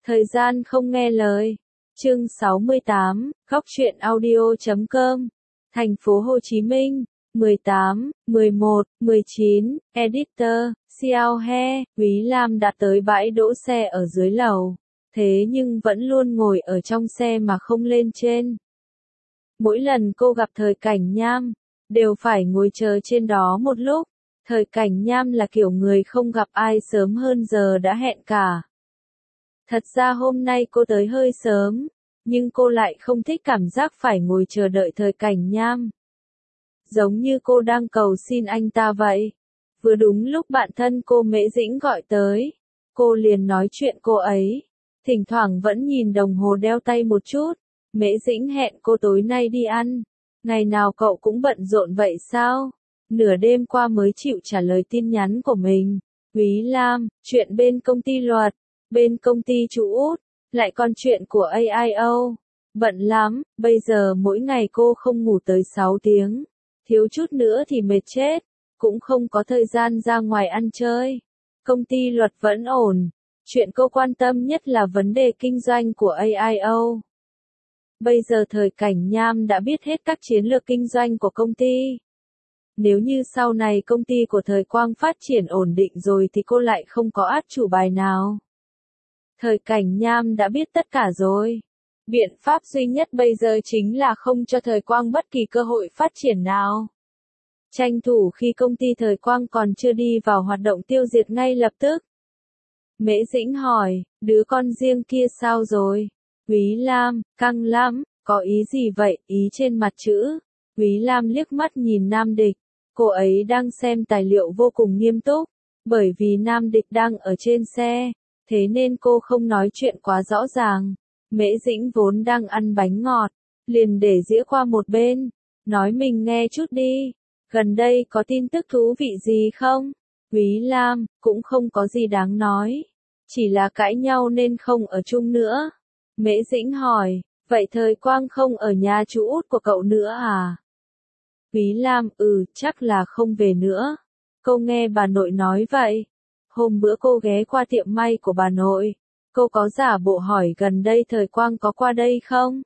Thời gian không nghe lời. Chương 68, Góc truyện audio.com. Thành phố Hồ Chí Minh, 18, 11, 19, Editor, Xiao He, Quý Lam đã tới bãi đỗ xe ở dưới lầu, thế nhưng vẫn luôn ngồi ở trong xe mà không lên trên. Mỗi lần cô gặp Thời Cảnh Nham, đều phải ngồi chờ trên đó một lúc. Thời Cảnh Nham là kiểu người không gặp ai sớm hơn giờ đã hẹn cả. Thật ra hôm nay cô tới hơi sớm, nhưng cô lại không thích cảm giác phải ngồi chờ đợi Thời Cảnh Nham. Giống như cô đang cầu xin anh ta vậy. Vừa đúng lúc bạn thân cô Mễ Dĩnh gọi tới, cô liền nói chuyện cô ấy. Thỉnh thoảng vẫn nhìn đồng hồ đeo tay một chút. Mễ Dĩnh hẹn cô tối nay đi ăn. Ngày nào cậu cũng bận rộn vậy sao? Nửa đêm qua mới chịu trả lời tin nhắn của mình. Quý Lam, chuyện bên công ty luật, bên công ty chú Út, lại còn chuyện của AIO. Bận lắm, bây giờ mỗi ngày cô không ngủ tới 6 tiếng. Thiếu chút nữa thì mệt chết, cũng không có thời gian ra ngoài ăn chơi. Công ty luật vẫn ổn. Chuyện cô quan tâm nhất là vấn đề kinh doanh của AIO. Bây giờ Thời Cảnh Nham đã biết hết các chiến lược kinh doanh của công ty. Nếu như sau này công ty của Thời Quang phát triển ổn định rồi thì cô lại không có át chủ bài nào. Thời Cảnh Nham đã biết tất cả rồi. Biện pháp duy nhất bây giờ chính là không cho Thời Quang bất kỳ cơ hội phát triển nào. Tranh thủ khi công ty Thời Quang còn chưa đi vào hoạt động tiêu diệt ngay lập tức. Mễ Dĩnh hỏi, đứa con riêng kia sao rồi? Quý Lam, căng lắm, có ý gì vậy? Ý trên mặt chữ. Quý Lam liếc mắt nhìn Nam Địch. Cô ấy đang xem tài liệu vô cùng nghiêm túc. Bởi vì Nam Địch đang ở trên xe, thế nên cô không nói chuyện quá rõ ràng. Mễ Dĩnh vốn đang ăn bánh ngọt, liền để dĩa qua một bên. Nói mình nghe chút đi. Gần đây có tin tức thú vị gì không? Quý Lam, cũng không có gì đáng nói. Chỉ là cãi nhau nên không ở chung nữa. Mễ Dĩnh hỏi, vậy Thời Quang không ở nhà chú Út của cậu nữa à? Quý Lam, chắc là không về nữa. Cô nghe bà nội nói vậy. Hôm bữa cô ghé qua tiệm may của bà nội. Cô có giả bộ hỏi gần đây Thời Quang có qua đây không?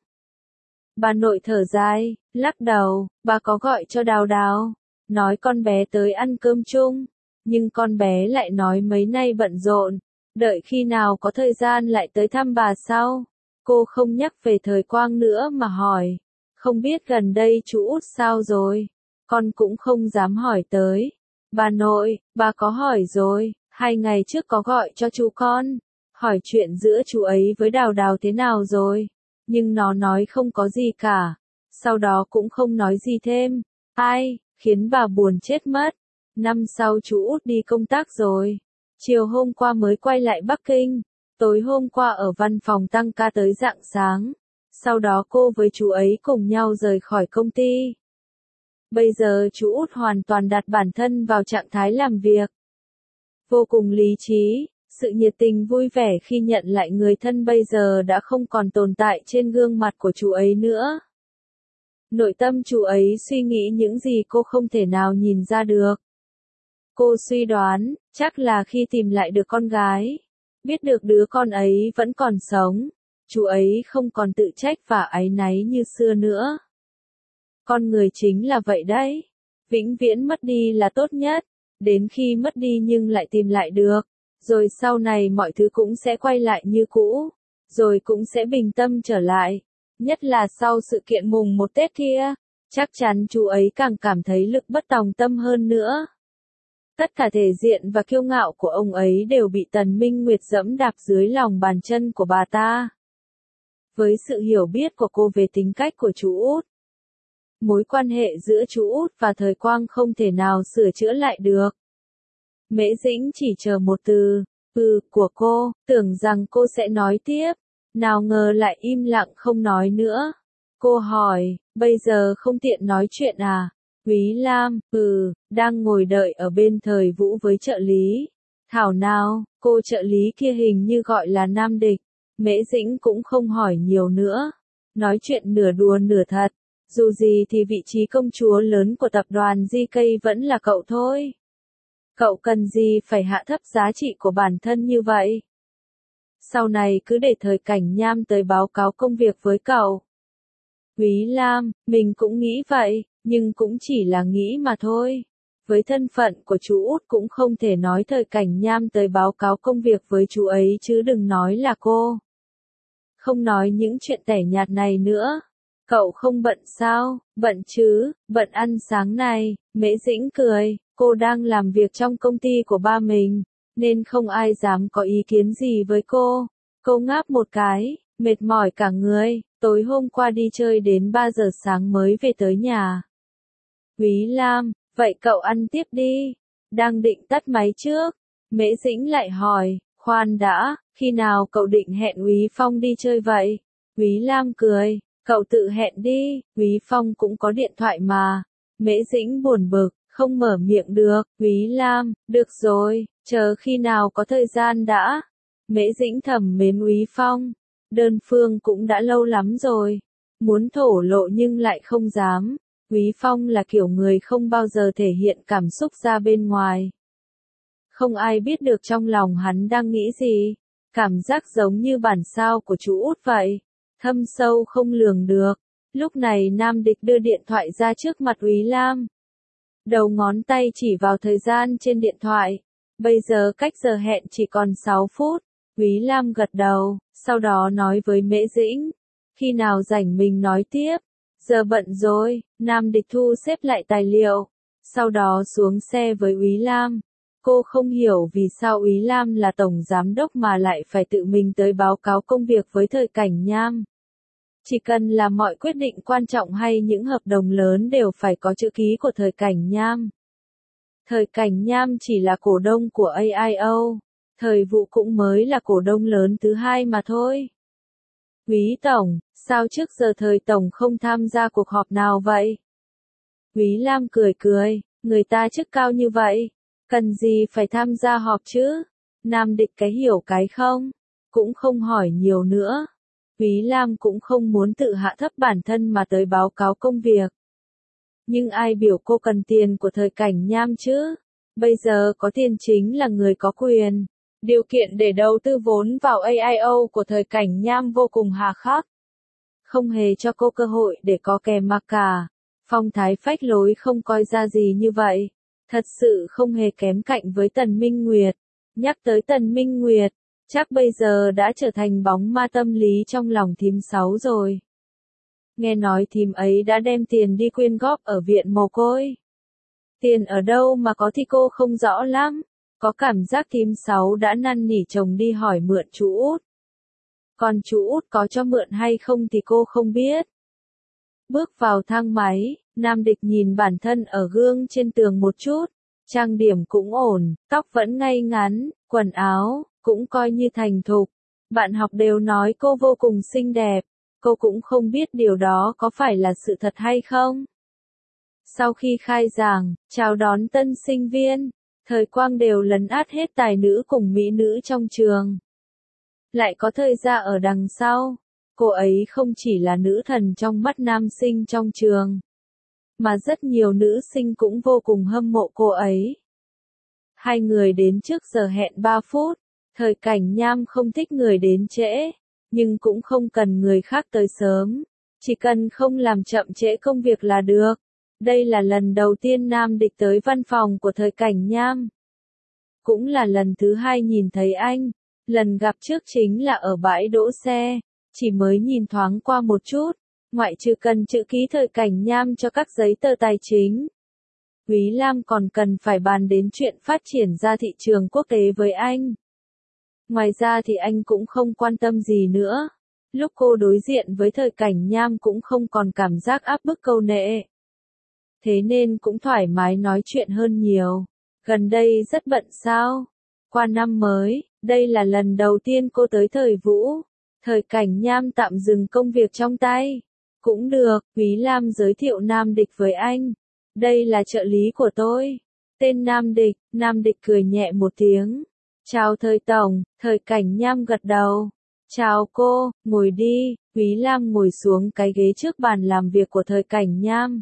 Bà nội thở dài, lắc đầu, bà có gọi cho Đào Đào. Nói con bé tới ăn cơm chung. Nhưng con bé lại nói mấy nay bận rộn. Đợi khi nào có thời gian lại tới thăm bà sau. Cô không nhắc về Thời Quang nữa mà hỏi. Không biết gần đây chú Út sao rồi? Con cũng không dám hỏi tới. Bà nội, bà có hỏi rồi, 2 ngày trước có gọi cho chú con. Hỏi chuyện giữa chú ấy với Đào Đào thế nào rồi. Nhưng nó nói không có gì cả. Sau đó cũng không nói gì thêm. Ai, khiến bà buồn chết mất. Năm sau chú Út đi công tác rồi. Chiều hôm qua mới quay lại Bắc Kinh. Tối hôm qua ở văn phòng tăng ca tới rạng sáng. Sau đó cô với chú ấy cùng nhau rời khỏi công ty. Bây giờ chú Út hoàn toàn đặt bản thân vào trạng thái làm việc. Vô cùng lý trí, sự nhiệt tình vui vẻ khi nhận lại người thân bây giờ đã không còn tồn tại trên gương mặt của chú ấy nữa. Nội tâm chú ấy suy nghĩ những gì cô không thể nào nhìn ra được. Cô suy đoán, chắc là khi tìm lại được con gái, biết được đứa con ấy vẫn còn sống, chú ấy không còn tự trách và áy náy như xưa nữa. Con người chính là vậy đấy. Vĩnh viễn mất đi là tốt nhất. Đến khi mất đi nhưng lại tìm lại được. Rồi sau này mọi thứ cũng sẽ quay lại như cũ. Rồi cũng sẽ bình tâm trở lại. Nhất là sau sự kiện mùng 1 Tết kia. Chắc chắn chú ấy càng cảm thấy lực bất tòng tâm hơn nữa. Tất cả thể diện và kiêu ngạo của ông ấy đều bị Tần Minh Nguyệt dẫm đạp dưới lòng bàn chân của bà ta. Với sự hiểu biết của cô về tính cách của chú Út, mối quan hệ giữa chú Út và Thời Quang không thể nào sửa chữa lại được. Mễ Dĩnh chỉ chờ một từ, của cô, tưởng rằng cô sẽ nói tiếp, nào ngờ lại im lặng không nói nữa. Cô hỏi, bây giờ không tiện nói chuyện à? Quý Lam, đang ngồi đợi ở bên Thời Vũ với trợ lý. Thảo nào, cô trợ lý kia hình như gọi là Nam Địch. Mễ Dĩnh cũng không hỏi nhiều nữa. Nói chuyện nửa đùa nửa thật. Dù gì thì vị trí công chúa lớn của tập đoàn GK vẫn là cậu thôi. Cậu cần gì phải hạ thấp giá trị của bản thân như vậy? sau này cứ để Thời Cảnh Nham tới báo cáo công việc với cậu. Quý Lam, mình cũng nghĩ vậy, nhưng cũng chỉ là nghĩ mà thôi. Với thân phận của chú út cũng không thể nói Thời Cảnh Nham tới báo cáo công việc với chú ấy chứ đừng nói là cô. Không nói những chuyện tẻ nhạt này nữa. Cậu không bận sao? Bận chứ, bận ăn sáng này. Mễ Dĩnh cười, cô đang làm việc trong công ty của ba mình, nên không ai dám có ý kiến gì với cô. Cô ngáp một cái, mệt mỏi cả người, tối hôm qua đi chơi đến 3 giờ sáng mới về tới nhà. Quý Lam, vậy cậu ăn tiếp đi. Đang định tắt máy trước. Mễ Dĩnh lại hỏi, khoan đã, khi nào cậu định hẹn Úy Phong đi chơi vậy? Quý Lam cười, cậu tự hẹn đi, Úy Phong cũng có điện thoại mà. Mễ Dĩnh buồn bực, không mở miệng được. Quý Lam, được rồi, chờ khi nào có thời gian đã. Mễ Dĩnh thầm mến Úy Phong. Đơn phương cũng đã lâu lắm rồi. Muốn thổ lộ nhưng lại không dám. Úy Phong là kiểu người không bao giờ thể hiện cảm xúc ra bên ngoài. Không ai biết được trong lòng hắn đang nghĩ gì. Cảm giác giống như bản sao của chú út vậy. Thâm sâu không lường được. Lúc này Nam Địch đưa điện thoại ra trước mặt Úy Lam. Đầu ngón tay chỉ vào thời gian trên điện thoại. Bây giờ cách giờ hẹn chỉ còn 6 phút. Úy Lam gật đầu, sau đó nói với Mễ Dĩnh. Khi nào rảnh mình nói tiếp. Giờ bận rồi. Nam Địch thu xếp lại tài liệu. Sau đó xuống xe với Úy Lam. Cô không hiểu vì sao Úy Lam là tổng giám đốc mà lại phải tự mình tới báo cáo công việc với Thời Cảnh Nham. Chỉ cần là mọi quyết định quan trọng hay những hợp đồng lớn đều phải có chữ ký của Thời Cảnh Nham. Thời Cảnh Nham chỉ là cổ đông của AIO. Thời Vụ cũng mới là cổ đông lớn thứ hai mà thôi. Quý Tổng, sao trước giờ Thời Tổng không tham gia cuộc họp nào vậy? Quý Lam cười cười, người ta chức cao như vậy. Cần gì phải tham gia họp chứ? Nam Địch cái hiểu cái không? Cũng không hỏi nhiều nữa. Quý Lam cũng không muốn tự hạ thấp bản thân mà tới báo cáo công việc. Nhưng ai biểu cô cần tiền của Thời Cảnh Nham chứ? Bây giờ có tiền chính là người có quyền. Điều kiện để đầu tư vốn vào AIO của Thời Cảnh Nham vô cùng hà khắc. Không hề cho cô cơ hội để có kè mà cả. Phong thái phách lối không coi ra gì như vậy. Thật sự không hề kém cạnh với Tần Minh Nguyệt. Nhắc tới Tần Minh Nguyệt, chắc bây giờ đã trở thành bóng ma tâm lý trong lòng thím Sáu rồi. Nghe nói thím ấy đã đem tiền đi quyên góp ở viện mồ côi. Tiền ở đâu mà có thì cô không rõ lắm. Có cảm giác thím Sáu đã năn nỉ chồng đi hỏi mượn chú út. Còn chú út có cho mượn hay không thì cô không biết. Bước vào thang máy, Nam Địch nhìn bản thân ở gương trên tường một chút. Trang điểm cũng ổn, tóc vẫn ngay ngắn, quần áo cũng coi như thành thục. Bạn học đều nói cô vô cùng xinh đẹp. Cô cũng không biết điều đó có phải là sự thật hay không. Sau khi khai giảng, chào đón tân sinh viên, Thời Quang đều lấn át hết tài nữ cùng mỹ nữ trong trường. Lại có Thời Gia ở đằng sau. Cô ấy không chỉ là nữ thần trong mắt nam sinh trong trường, mà rất nhiều nữ sinh cũng vô cùng hâm mộ cô ấy. Hai người đến trước giờ hẹn 3 phút. Thời Cảnh Nham không thích người đến trễ, nhưng cũng không cần người khác tới sớm. Chỉ cần không làm chậm trễ công việc là được. Đây là lần đầu tiên Nam Địch tới văn phòng của Thời Cảnh Nham. Cũng là lần thứ hai nhìn thấy anh. Lần gặp trước chính là ở bãi đỗ xe. Chỉ mới nhìn thoáng qua một chút. Ngoại trừ cần chữ ký Thời Cảnh Nham cho các giấy tờ tài chính. Quý Lam còn cần phải bàn đến chuyện phát triển ra thị trường quốc tế với anh. Ngoài ra thì anh cũng không quan tâm gì nữa. Lúc cô đối diện với Thời Cảnh Nham cũng không còn cảm giác áp bức câu nệ. Thế nên cũng thoải mái nói chuyện hơn nhiều. Gần đây rất bận sao? Qua năm mới, đây là lần đầu tiên cô tới Thời Vũ. Thời Cảnh Nham tạm dừng công việc trong tay. Cũng được, Quý Lam giới thiệu Nam Địch với anh. Đây là trợ lý của tôi. Tên Nam Địch cười nhẹ một tiếng. Chào Thời Tổng, Thời Cảnh Nham gật đầu. Chào cô, ngồi đi. Quý Lam ngồi xuống cái ghế trước bàn làm việc của Thời Cảnh Nham.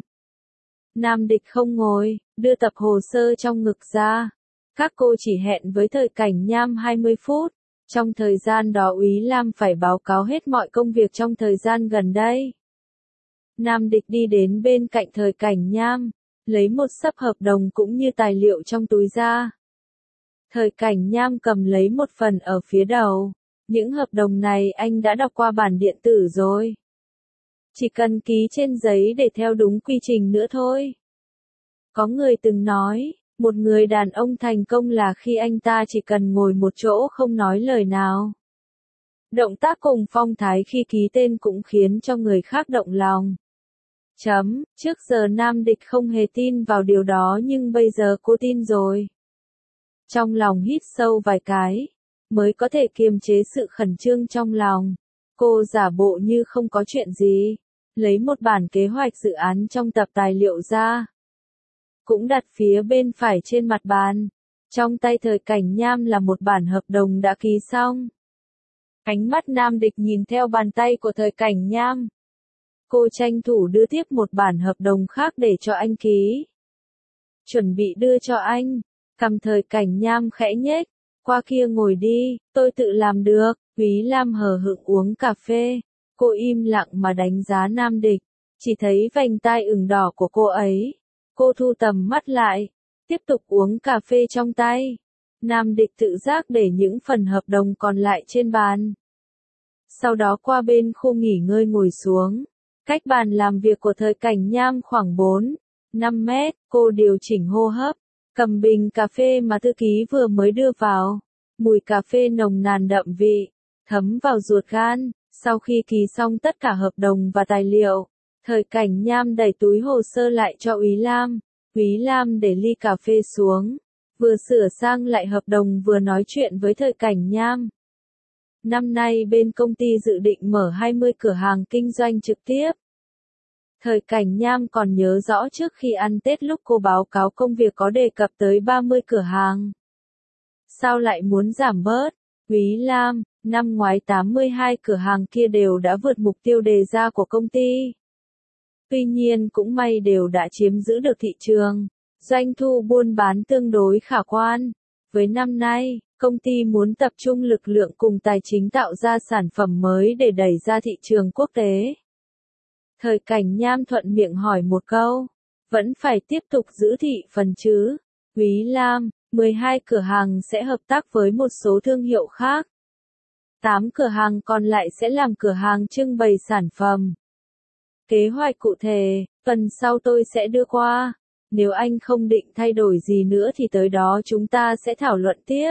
Nam Địch không ngồi, đưa tập hồ sơ trong ngực ra. Các cô chỉ hẹn với Thời Cảnh Nham 20 phút. Trong thời gian đó Úy Lam phải báo cáo hết mọi công việc trong thời gian gần đây. Nam Địch đi đến bên cạnh Thời Cảnh Nham, lấy một xấp hợp đồng cũng như tài liệu trong túi ra. Thời Cảnh Nham cầm lấy một phần ở phía đầu. Những hợp đồng này anh đã đọc qua bản điện tử rồi. Chỉ cần ký trên giấy để theo đúng quy trình nữa thôi. Có người từng nói, một người đàn ông thành công là khi anh ta chỉ cần ngồi một chỗ không nói lời nào. Động tác cùng phong thái khi ký tên cũng khiến cho người khác động lòng. Trước giờ Nam Địch không hề tin vào điều đó nhưng bây giờ cô tin rồi. Trong lòng hít sâu vài cái, mới có thể kiềm chế sự khẩn trương trong lòng. Cô giả bộ như không có chuyện gì, lấy một bản kế hoạch dự án trong tập tài liệu ra. Cũng đặt phía bên phải trên mặt bàn. Trong tay Thời Cảnh Nham là một bản hợp đồng đã ký xong. Ánh mắt Nam Địch nhìn theo bàn tay của Thời Cảnh Nham. Cô tranh thủ đưa tiếp một bản hợp đồng khác để cho anh ký. Chuẩn bị đưa cho anh. Cầm Thời Cảnh Nham khẽ nhếch. Qua kia ngồi đi, tôi tự làm được. Úy Lam hờ hững uống cà phê. Cô im lặng mà đánh giá Nam Địch. Chỉ thấy vành tai ửng đỏ của cô ấy. Cô thu tầm mắt lại. Tiếp tục uống cà phê trong tay. Nam Địch tự giác để những phần hợp đồng còn lại trên bàn. Sau đó qua bên khu nghỉ ngơi ngồi xuống. Cách bàn làm việc của Thời Cảnh Nham khoảng 4-5 mét, cô điều chỉnh hô hấp, cầm bình cà phê mà thư ký vừa mới đưa vào. Mùi cà phê nồng nàn đậm vị, thấm vào ruột gan. Sau khi ký xong tất cả hợp đồng và tài liệu, Thời Cảnh Nham đẩy túi hồ sơ lại cho Úy Lam. Úy Lam để ly cà phê xuống, vừa sửa sang lại hợp đồng vừa nói chuyện với Thời Cảnh Nham. Năm nay bên công ty dự định mở 20 cửa hàng kinh doanh trực tiếp. Thời Cảnh Nham còn nhớ rõ trước khi ăn Tết lúc cô báo cáo công việc có đề cập tới 30 cửa hàng. Sao lại muốn giảm bớt? Úy Lam, năm ngoái 82 cửa hàng kia đều đã vượt mục tiêu đề ra của công ty. Tuy nhiên cũng may đều đã chiếm giữ được thị trường. Doanh thu buôn bán tương đối khả quan. Với năm nay, công ty muốn tập trung lực lượng cùng tài chính tạo ra sản phẩm mới để đẩy ra thị trường quốc tế. Thời Cảnh Nham thuận miệng hỏi một câu. Vẫn phải tiếp tục giữ thị phần chứ? Úy Lam, 12 cửa hàng sẽ hợp tác với một số thương hiệu khác. 8 cửa hàng còn lại sẽ làm cửa hàng trưng bày sản phẩm. Kế hoạch cụ thể, tuần sau tôi sẽ đưa qua. Nếu anh không định thay đổi gì nữa thì tới đó chúng ta sẽ thảo luận tiếp.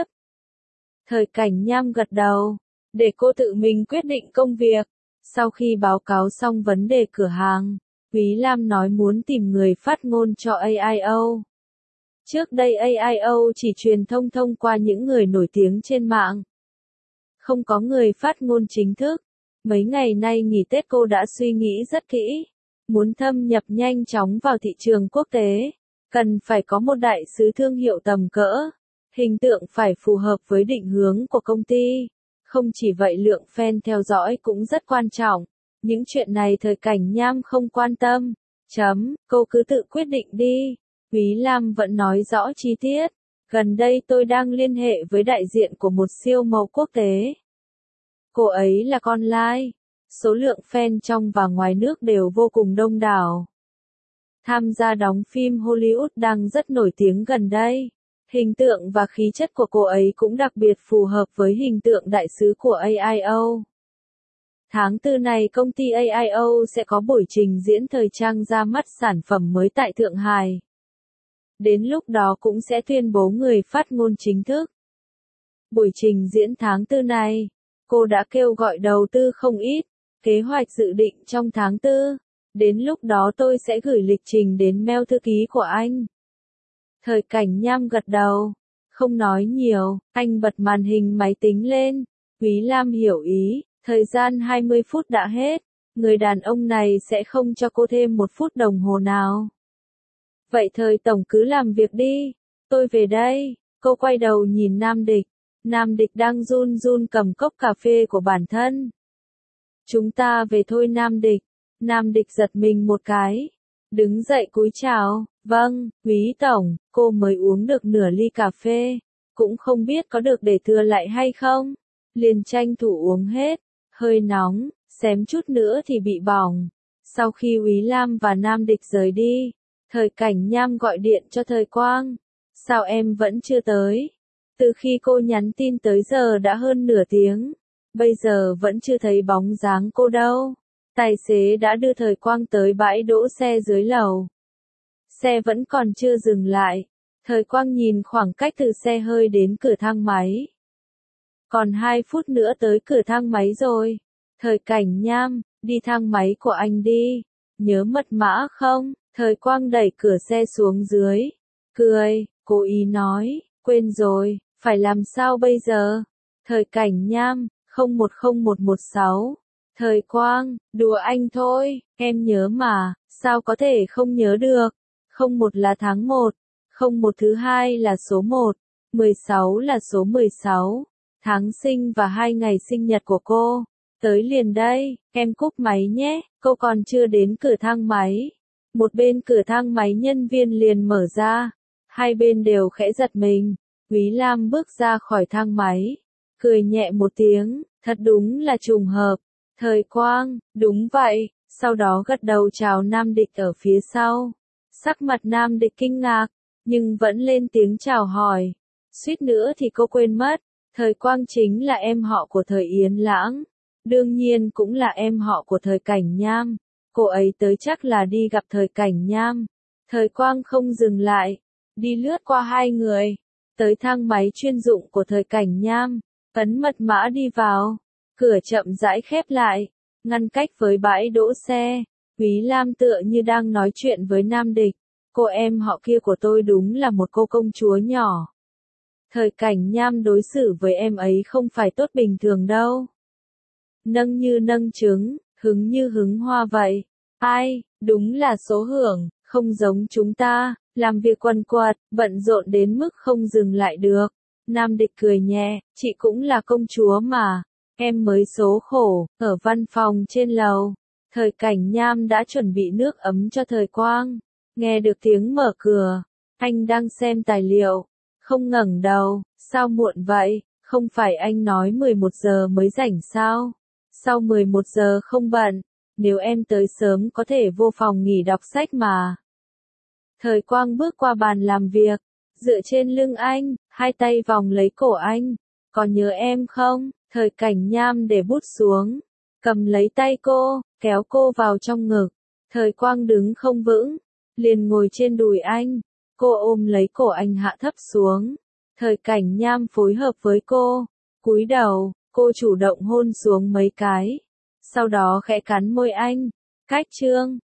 Thời Cảnh Nham gật đầu, để cô tự mình quyết định công việc. Sau khi báo cáo xong vấn đề cửa hàng, Úy Lam nói muốn tìm người phát ngôn cho AIO. Trước đây AIO chỉ truyền thông thông qua những người nổi tiếng trên mạng. Không có người phát ngôn chính thức. Mấy ngày nay nghỉ Tết cô đã suy nghĩ rất kỹ. Muốn thâm nhập nhanh chóng vào thị trường quốc tế, cần phải có một đại sứ thương hiệu tầm cỡ. Hình tượng phải phù hợp với định hướng của công ty. Không chỉ vậy lượng fan theo dõi cũng rất quan trọng. Những chuyện này Thời Cảnh Nham không quan tâm. Cô cứ tự quyết định đi. Úy Lam vẫn nói rõ chi tiết. Gần đây tôi đang liên hệ với đại diện của một siêu mẫu quốc tế. Cô ấy là con lai. Số lượng fan trong và ngoài nước đều vô cùng đông đảo. Tham gia đóng phim Hollywood đang rất nổi tiếng gần đây. Hình tượng và khí chất của cô ấy cũng đặc biệt phù hợp với hình tượng đại sứ của AIO. Tháng 4 này công ty AIO sẽ có buổi trình diễn thời trang ra mắt sản phẩm mới tại Thượng Hải. Đến lúc đó cũng sẽ tuyên bố người phát ngôn chính thức. Buổi trình diễn tháng 4 này, cô đã kêu gọi đầu tư không ít, kế hoạch dự định trong tháng 4. Đến lúc đó tôi sẽ gửi lịch trình đến mail thư ký của anh. Thời Cảnh Nham gật đầu, không nói nhiều, anh bật màn hình máy tính lên. Úy Lam hiểu ý, thời gian 20 phút đã hết, người đàn ông này sẽ không cho cô thêm một phút đồng hồ nào. Vậy Thời tổng cứ làm việc đi, tôi về đây. Cô quay đầu nhìn Nam Địch. Nam Địch đang run run cầm cốc cà phê của bản thân. Chúng ta về thôi Nam Địch. Nam Địch giật mình một cái. Đứng dậy cúi chào. Vâng, Úy tổng, cô mới uống được nửa ly cà phê. Cũng không biết có được để thừa lại hay không. liền tranh thủ uống hết, hơi nóng, xém chút nữa thì bị bỏng. Sau khi Úy Lam và Nam Địch rời đi, Thời Cảnh Nham gọi điện cho Thời Quang. Sao em vẫn chưa tới? Từ khi cô nhắn tin tới giờ đã hơn nửa tiếng, bây giờ vẫn chưa thấy bóng dáng cô đâu. Tài xế đã đưa Thời Quang tới bãi đỗ xe dưới lầu. Xe vẫn còn chưa dừng lại. Thời Quang nhìn khoảng cách từ xe hơi đến cửa thang máy. Còn 2 phút nữa tới cửa thang máy rồi. Thời Cảnh Nham, đi thang máy của anh đi. Nhớ mật mã không? Thời Quang đẩy cửa xe xuống dưới. Cười, cố ý nói, quên rồi, phải làm sao bây giờ? Thời Cảnh Nham, 010116. Thời Quang, đùa anh thôi, em nhớ mà, sao có thể không nhớ được? 01 là tháng 1, 01 thứ hai là số 1, 16 là số 16, tháng sinh và 2 ngày sinh nhật của cô. Tới liền đây, em cúp máy nhé, cô còn chưa đến cửa thang máy. Một bên cửa thang máy nhân viên liền mở ra, hai bên đều khẽ giật mình. Úy Lam bước ra khỏi thang máy, cười nhẹ một tiếng, thật đúng là trùng hợp. Thời Quang, đúng vậy, sau đó gật đầu chào Nam Địch ở phía sau. Sắc mặt Nam Địch kinh ngạc, nhưng vẫn lên tiếng chào hỏi. Suýt nữa thì cô quên mất, Thời Quang chính là em họ của Thời Yến Lãng, đương nhiên cũng là em họ của Thời Cảnh Nham. Cô ấy tới chắc là đi gặp Thời Cảnh Nham. Thời Quang không dừng lại, đi lướt qua hai người, tới thang máy chuyên dụng của Thời Cảnh Nham, ấn mật mã đi vào. Cửa chậm rãi khép lại, ngăn cách với bãi đỗ xe. Úy Lam tựa như đang nói chuyện với Nam Địch. Cô em họ kia của tôi đúng là một cô công chúa nhỏ. Thời Cảnh Nham đối xử với em ấy không phải tốt bình thường đâu. Nâng như nâng trứng, hứng như hứng hoa vậy. Ai, đúng là số hưởng, không giống chúng ta, làm việc quần quật, bận rộn đến mức không dừng lại được. Nam Địch cười nhẹ, chị cũng là công chúa mà. Em mới số khổ, ở văn phòng trên lầu. Thời Cảnh Nham đã chuẩn bị nước ấm cho Thời Quang. Nghe được tiếng mở cửa, anh đang xem tài liệu, không ngẩng đầu, sao muộn vậy, không phải anh nói 11 giờ mới rảnh sao? Sau 11 giờ không bận, nếu em tới sớm có thể vô phòng nghỉ đọc sách mà. Thời Quang bước qua bàn làm việc, dựa trên lưng anh, hai tay vòng lấy cổ anh. Có nhớ em không? Thời Cảnh Nham để bút xuống, cầm lấy tay cô, kéo cô vào trong ngực. Thời Quang đứng không vững, liền ngồi trên đùi anh. Cô ôm lấy cổ anh hạ thấp xuống. Thời Cảnh Nham phối hợp với cô, cúi đầu, cô chủ động hôn xuống mấy cái. Sau đó khẽ cắn môi anh. Cách chương